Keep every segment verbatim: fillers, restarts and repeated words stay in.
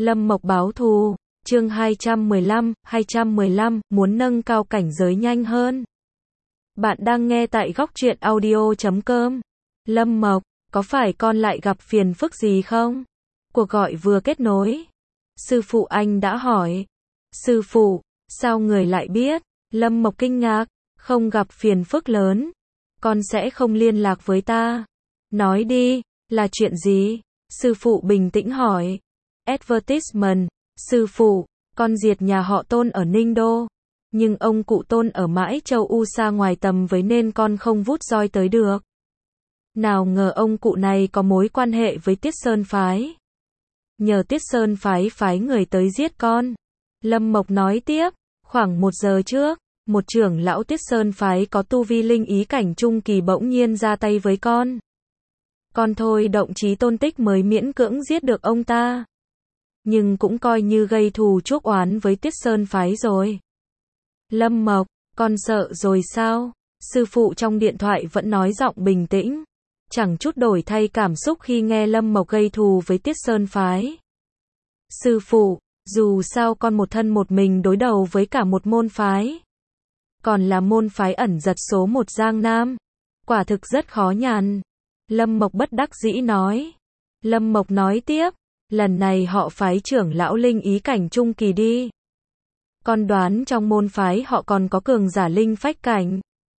Lâm Mộc báo thù, chương hai trăm mười lăm, hai trăm mười lăm, muốn nâng cao cảnh giới nhanh hơn. Bạn đang nghe tại góc truyện audio chấm com. Lâm Mộc, có phải con lại gặp phiền phức gì không? Cuộc gọi vừa kết nối. Sư phụ anh đã hỏi. Sư phụ, sao người lại biết? Lâm Mộc kinh ngạc, không gặp phiền phức lớn. Con sẽ không liên lạc với ta. Nói đi, là chuyện gì? Sư phụ bình tĩnh hỏi. Advertisement, sư phụ, con diệt nhà họ Tôn ở Ninh Đô. Nhưng ông cụ Tôn ở mãi châu U xa ngoài tầm với nên con không vút roi tới được. Nào ngờ ông cụ này có mối quan hệ với Tiết Sơn Phái. Nhờ Tiết Sơn Phái phái người tới giết con. Lâm Mộc nói tiếp, khoảng một giờ trước, một trưởng lão Tiết Sơn Phái có tu vi linh ý cảnh trung kỳ bỗng nhiên ra tay với con. Con thôi động chí tôn tích mới miễn cưỡng giết được ông ta. Nhưng cũng coi như gây thù chuốc oán với Tiết Sơn Phái rồi. Lâm Mộc, con sợ rồi sao? Sư phụ trong điện thoại vẫn nói giọng bình tĩnh. Chẳng chút đổi thay cảm xúc khi nghe Lâm Mộc gây thù với Tiết Sơn Phái. Sư phụ, dù sao con một thân một mình đối đầu với cả một môn phái. Còn là môn phái ẩn giật số một Giang Nam. Quả thực rất khó nhằn. Lâm Mộc bất đắc dĩ nói. Lâm Mộc nói tiếp. Lần này họ phái trưởng lão linh ý cảnh trung kỳ đi. Con đoán trong môn phái họ còn có cường giả linh phách cảnh.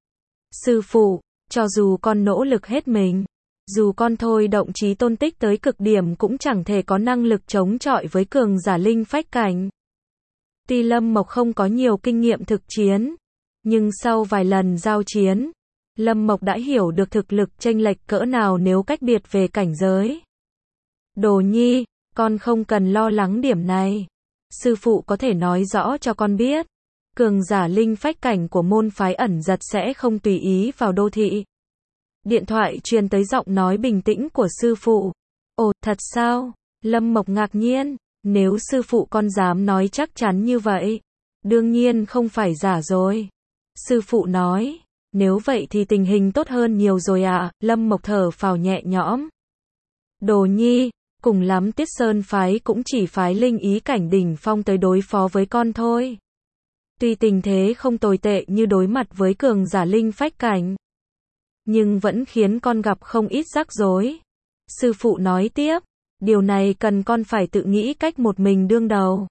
Sư phụ, cho dù con nỗ lực hết mình, dù con thôi động chí tôn tích tới cực điểm cũng chẳng thể có năng lực chống chọi với cường giả linh phách cảnh. Tuy Lâm Mộc không có nhiều kinh nghiệm thực chiến, nhưng sau vài lần giao chiến, Lâm Mộc đã hiểu được thực lực chênh lệch cỡ nào nếu cách biệt về cảnh giới. Đồ nhi, con không cần lo lắng điểm này. Sư phụ có thể nói rõ cho con biết. Cường giả linh phách cảnh của môn phái ẩn giật sẽ không tùy ý vào đô thị. Điện thoại truyền tới giọng nói bình tĩnh của sư phụ. Ồ, thật sao? Lâm Mộc ngạc nhiên. Nếu sư phụ con dám nói chắc chắn như vậy, đương nhiên không phải giả rồi. Sư phụ nói. Nếu vậy thì tình hình tốt hơn nhiều rồi à? Lâm Mộc thở phào nhẹ nhõm. Đồ nhi, cùng lắm Tiết Sơn Phái cũng chỉ phái linh ý cảnh đỉnh phong tới đối phó với con thôi. Tuy tình thế không tồi tệ như đối mặt với cường giả linh phách cảnh, nhưng vẫn khiến con gặp không ít rắc rối. Sư phụ nói tiếp, điều này cần con phải tự nghĩ cách một mình đương đầu.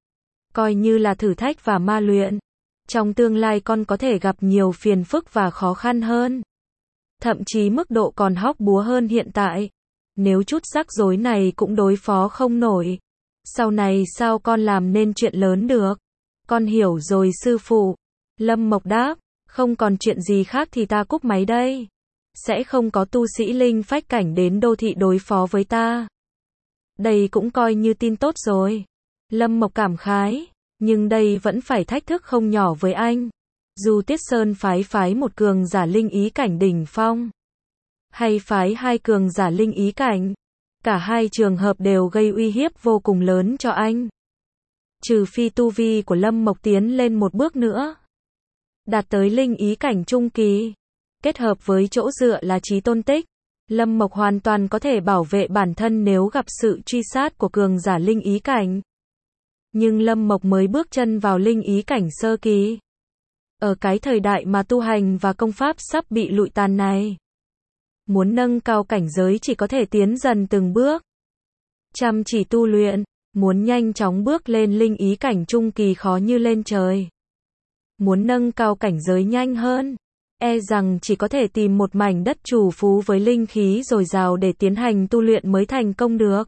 Coi như là thử thách và ma luyện. Trong tương lai con có thể gặp nhiều phiền phức và khó khăn hơn. Thậm chí mức độ còn hóc búa hơn hiện tại. Nếu chút rắc rối này cũng đối phó không nổi, sau này sao con làm nên chuyện lớn được? Con hiểu rồi sư phụ. Lâm Mộc đáp, không còn chuyện gì khác thì ta cúp máy đây. Sẽ không có tu sĩ linh phách cảnh đến đô thị đối phó với ta. Đây cũng coi như tin tốt rồi. Lâm Mộc cảm khái, nhưng đây vẫn phải thách thức không nhỏ với anh. Dù Tiết Sơn phái phái một cường giả linh ý cảnh đỉnh phong, hay phái hai cường giả linh ý cảnh, cả hai trường hợp đều gây uy hiếp vô cùng lớn cho anh. Trừ phi tu vi của Lâm Mộc tiến lên một bước nữa, đạt tới linh ý cảnh trung kỳ, kết hợp với chỗ dựa là chí tôn tích, Lâm Mộc hoàn toàn có thể bảo vệ bản thân nếu gặp sự truy sát của cường giả linh ý cảnh. Nhưng Lâm Mộc mới bước chân vào linh ý cảnh sơ kỳ. Ở cái thời đại mà tu hành và công pháp sắp bị lụi tàn này, muốn nâng cao cảnh giới chỉ có thể tiến dần từng bước. Chăm chỉ tu luyện, muốn nhanh chóng bước lên linh ý cảnh trung kỳ khó như lên trời. Muốn nâng cao cảnh giới nhanh hơn, e rằng chỉ có thể tìm một mảnh đất trù phú với linh khí dồi dào để tiến hành tu luyện mới thành công được.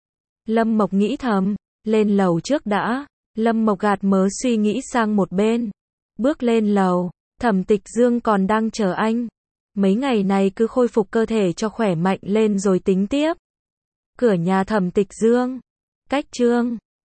Lâm Mộc nghĩ thầm, lên lầu trước đã. Lâm Mộc gạt mớ suy nghĩ sang một bên. Bước lên lầu, Thẩm Tịch Dương còn đang chờ anh. Mấy ngày này cứ khôi phục cơ thể cho khỏe mạnh lên rồi tính tiếp. Cửa nhà Thẩm Tịch Dương. Cách chương